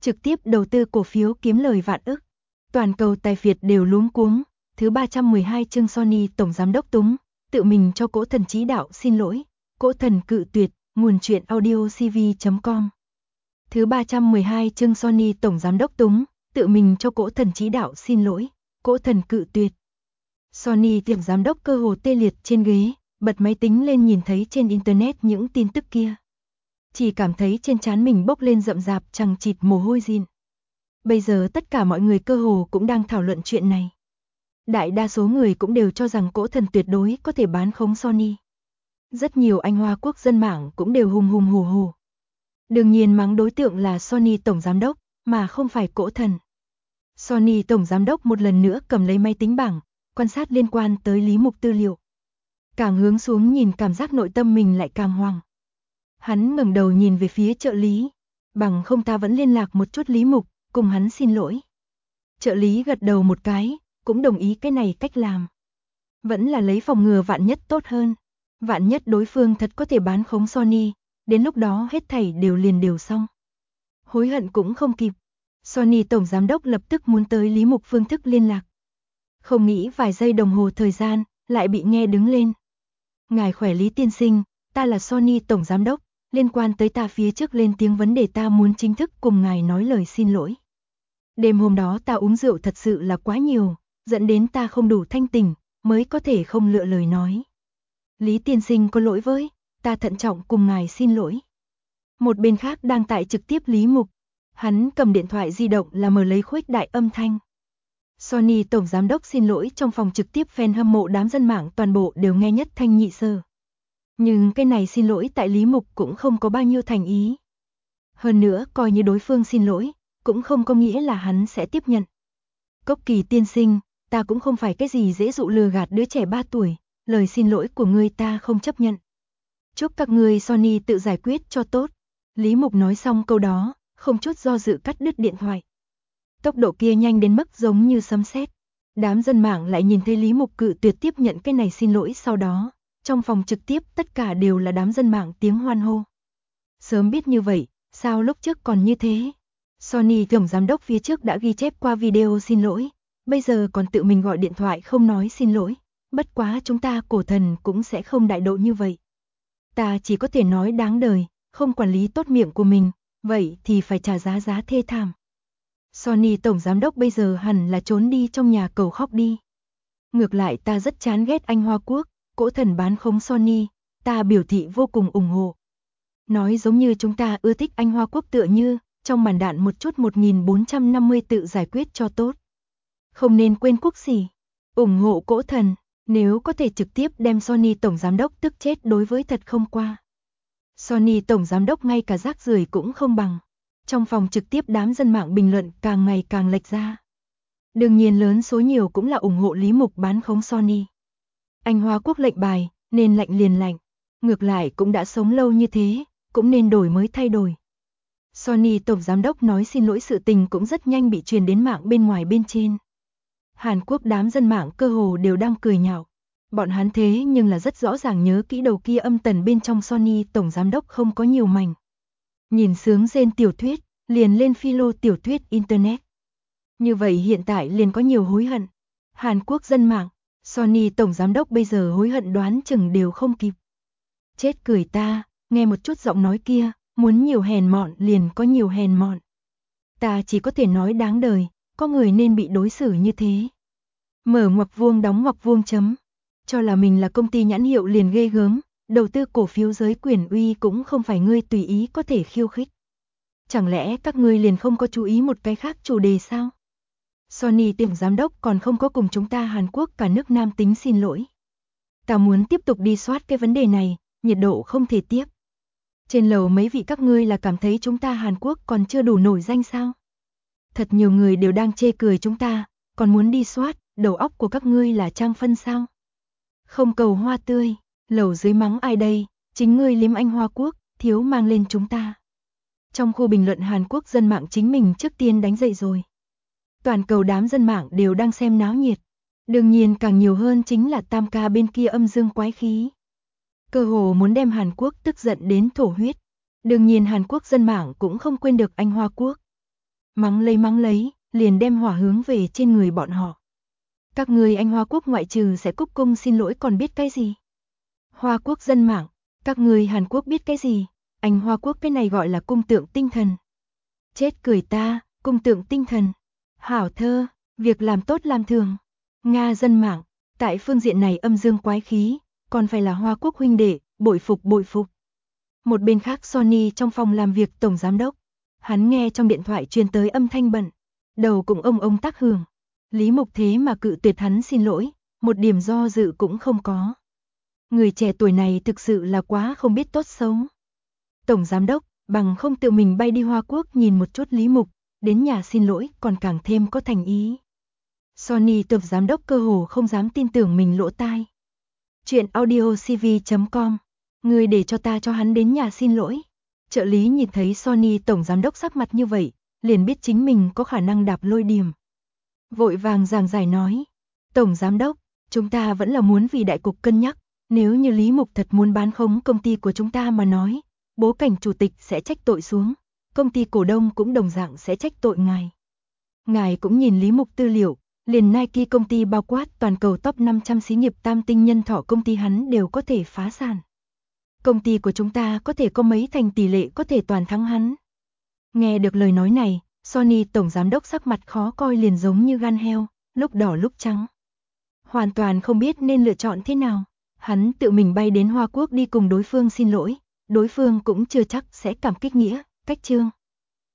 trực tiếp đầu tư cổ phiếu kiếm lời vạn ức. Toàn cầu tài phiệt đều luống cuống. Thứ 312 chương Sony Tổng Giám đốc túng, tự mình cho cỗ thần chí đạo xin lỗi. Cỗ thần cự tuyệt, nguồn truyện audio cv.com. Thứ 312 chương Sony Tổng Giám đốc túng, tự mình cho cỗ thần chí đạo xin lỗi. Cỗ thần cự tuyệt. Sony Tổng Giám đốc cơ hồ tê liệt trên ghế, bật máy tính lên nhìn thấy trên internet những tin tức kia. Chỉ cảm thấy trên trán mình bốc lên rậm rạp chằng chịt mồ hôi rin. Bây giờ tất cả mọi người cơ hồ cũng đang thảo luận chuyện này. Đại đa số người cũng đều cho rằng cỗ thần tuyệt đối có thể bán khống Sony. Rất nhiều anh Hoa quốc dân mạng cũng đều hùng hùng hổ hổ. Đương nhiên mắng đối tượng là Sony Tổng Giám đốc, mà không phải cỗ thần. Sony Tổng Giám đốc một lần nữa cầm lấy máy tính bảng, quan sát liên quan tới Lý Mục tư liệu. Càng hướng xuống nhìn cảm giác nội tâm mình lại càng hoang. Hắn ngẩng đầu nhìn về phía trợ lý. Bằng không ta vẫn liên lạc một chút Lý Mục, cùng hắn xin lỗi. Trợ lý gật đầu một cái, cũng đồng ý cái này cách làm. Vẫn là lấy phòng ngừa vạn nhất tốt hơn. Vạn nhất đối phương thật có thể bán khống Sony, đến lúc đó hết thảy đều xong. Hối hận cũng không kịp. Sony Tổng Giám đốc lập tức muốn tới Lý Mục phương thức liên lạc. Không nghĩ vài giây đồng hồ thời gian, lại bị nghe đứng lên. Ngài khỏe Lý tiên sinh, ta là Sony Tổng Giám đốc, liên quan tới ta phía trước lên tiếng vấn đề ta muốn chính thức cùng ngài nói lời xin lỗi. Đêm hôm đó ta uống rượu thật sự là quá nhiều, dẫn đến ta không đủ thanh tỉnh, mới có thể không lựa lời nói. Lý tiên sinh có lỗi với, ta thận trọng cùng ngài xin lỗi. Một bên khác đang tại trực tiếp Lý Mục, hắn cầm điện thoại di động là mở lấy khuếch đại âm thanh. Sony Tổng Giám đốc xin lỗi trong phòng trực tiếp fan hâm mộ đám dân mạng toàn bộ đều nghe nhất thanh nhị sở. Nhưng cái này xin lỗi tại Lý Mục cũng không có bao nhiêu thành ý. Hơn nữa coi như đối phương xin lỗi, cũng không có nghĩa là hắn sẽ tiếp nhận. Cốc Kỳ tiên sinh, ta cũng không phải cái gì dễ dụ lừa gạt đứa trẻ 3 tuổi, lời xin lỗi của ngươi ta không chấp nhận. Chúc các ngươi Sony tự giải quyết cho tốt. Lý Mục nói xong câu đó, không chút do dự cắt đứt điện thoại. Tốc độ kia nhanh đến mức giống như sấm sét. Đám dân mạng lại nhìn thấy Lý Mục cự tuyệt tiếp nhận cái này xin lỗi sau đó. Trong phòng trực tiếp tất cả đều là đám dân mạng tiếng hoan hô. Sớm biết như vậy, sao lúc trước còn như thế? Sony Tổng Giám đốc phía trước đã ghi chép qua video xin lỗi, bây giờ còn tự mình gọi điện thoại không nói xin lỗi. Bất quá chúng ta cổ thần cũng sẽ không đại độ như vậy. Ta chỉ có thể nói đáng đời, không quản lý tốt miệng của mình, vậy thì phải trả giá thê thảm. Sony Tổng Giám đốc bây giờ hẳn là trốn đi trong nhà cầu khóc đi. Ngược lại ta rất chán ghét anh Hoa Quốc, cỗ thần bán khống Sony, ta biểu thị vô cùng ủng hộ. Nói giống như chúng ta ưa thích anh Hoa Quốc tựa như, trong màn đạn một chút 1450 tự giải quyết cho tốt. Không nên quên quốc xỉ, ủng hộ cỗ thần, nếu có thể trực tiếp đem Sony Tổng Giám đốc tức chết đối với thật không qua. Sony Tổng Giám đốc ngay cả rác rưởi cũng không bằng. Trong phòng trực tiếp đám dân mạng bình luận càng ngày càng lệch ra. Đương nhiên lớn số nhiều cũng là ủng hộ Lý Mục bán khống Sony. Anh Hoa Quốc lệnh bài, nên lạnh liền lạnh. Ngược lại cũng đã sống lâu như thế, cũng nên đổi mới thay đổi. Sony Tổng Giám đốc nói xin lỗi sự tình cũng rất nhanh bị truyền đến mạng bên ngoài bên trên. Hàn Quốc đám dân mạng cơ hồ đều đang cười nhạo. Bọn hắn thế nhưng là rất rõ ràng nhớ kỹ đầu kia âm tần bên trong Sony Tổng Giám đốc không có nhiều mảnh. Nhìn sướng rên tiểu thuyết, liền lên philo tiểu thuyết internet. Như vậy hiện tại liền có nhiều hối hận. Hàn Quốc dân mạng, Sony Tổng Giám đốc bây giờ hối hận đoán chừng đều không kịp. Chết cười ta, nghe một chút giọng nói kia, muốn nhiều hèn mọn liền có nhiều hèn mọn. Ta chỉ có thể nói đáng đời, có người nên bị đối xử như thế. Mở ngoặc vuông đóng ngoặc vuông chấm. Cho là mình là công ty nhãn hiệu liền ghê gớm, đầu tư cổ phiếu giới quyền uy cũng không phải ngươi tùy ý có thể khiêu khích. Chẳng lẽ các ngươi liền không có chú ý một cái khác chủ đề sao? Sony Tổng Giám đốc còn không có cùng chúng ta Hàn Quốc cả nước nam tính xin lỗi. Ta muốn tiếp tục đi soát cái vấn đề này, nhiệt độ không thể tiếp. Trên lầu mấy vị các ngươi là cảm thấy chúng ta Hàn Quốc còn chưa đủ nổi danh sao? Thật nhiều người đều đang chê cười chúng ta, còn muốn đi soát, đầu óc của các ngươi là trang phân sao? Không cầu hoa tươi, lầu dưới mắng ai đây, chính ngươi liếm anh Hoa Quốc, thiếu mang lên chúng ta. Trong khu bình luận Hàn Quốc dân mạng chính mình trước tiên đánh dậy rồi. Toàn cầu đám dân mạng đều đang xem náo nhiệt. Đương nhiên càng nhiều hơn chính là Tam ca bên kia âm dương quái khí. Cơ hồ muốn đem Hàn Quốc tức giận đến thổ huyết. Đương nhiên Hàn Quốc dân mạng cũng không quên được anh Hoa Quốc. mắng lấy, liền đem hỏa hướng về trên người bọn họ. Các người anh Hoa Quốc ngoại trừ sẽ cúc cung xin lỗi còn biết cái gì? Hoa Quốc dân mạng, các người Hàn Quốc biết cái gì? Anh Hoa Quốc cái này gọi là cung tượng tinh thần. Chết cười ta, cung tượng tinh thần. Hảo thơ, việc làm tốt làm thường. Nga dân mạng, tại phương diện này âm dương quái khí, còn phải là Hoa Quốc huynh đệ, bội phục bội phục. Một bên khác Sony trong phòng làm việc tổng giám đốc, hắn nghe trong điện thoại truyền tới âm thanh bận, đầu cũng ông tác hưởng. Lý Mục thế mà cự tuyệt hắn xin lỗi, một điểm do dự cũng không có. Người trẻ tuổi này thực sự là quá không biết tốt xấu. Tổng giám đốc, bằng không tự mình bay đi Hoa Quốc nhìn một chút Lý Mục, đến nhà xin lỗi còn càng thêm có thành ý. Sony tổng giám đốc cơ hồ không dám tin tưởng mình lỗ tai. Chuyện audiocv.com, người để cho ta cho hắn đến nhà xin lỗi. Trợ lý nhìn thấy Sony tổng giám đốc sắc mặt như vậy, liền biết chính mình có khả năng đạp lôi điểm. Vội vàng giảng giải nói, tổng giám đốc, chúng ta vẫn là muốn vì đại cục cân nhắc, nếu như Lý Mục thật muốn bán khống công ty của chúng ta mà nói, bố cảnh chủ tịch sẽ trách tội xuống, công ty cổ đông cũng đồng dạng sẽ trách tội ngài. Ngài cũng nhìn Lý Mục tư liệu, liền Nike công ty bao quát toàn cầu top 500 xí nghiệp tam tinh nhân thọ công ty hắn đều có thể phá sản. Công ty của chúng ta có thể có mấy thành tỷ lệ có thể toàn thắng hắn. Nghe được lời nói này, Sony tổng giám đốc sắc mặt khó coi liền giống như gan heo, lúc đỏ lúc trắng. Hoàn toàn không biết nên lựa chọn thế nào. Hắn tự mình bay đến Hoa Quốc đi cùng đối phương xin lỗi, đối phương cũng chưa chắc sẽ cảm kích nghĩa, cách chương.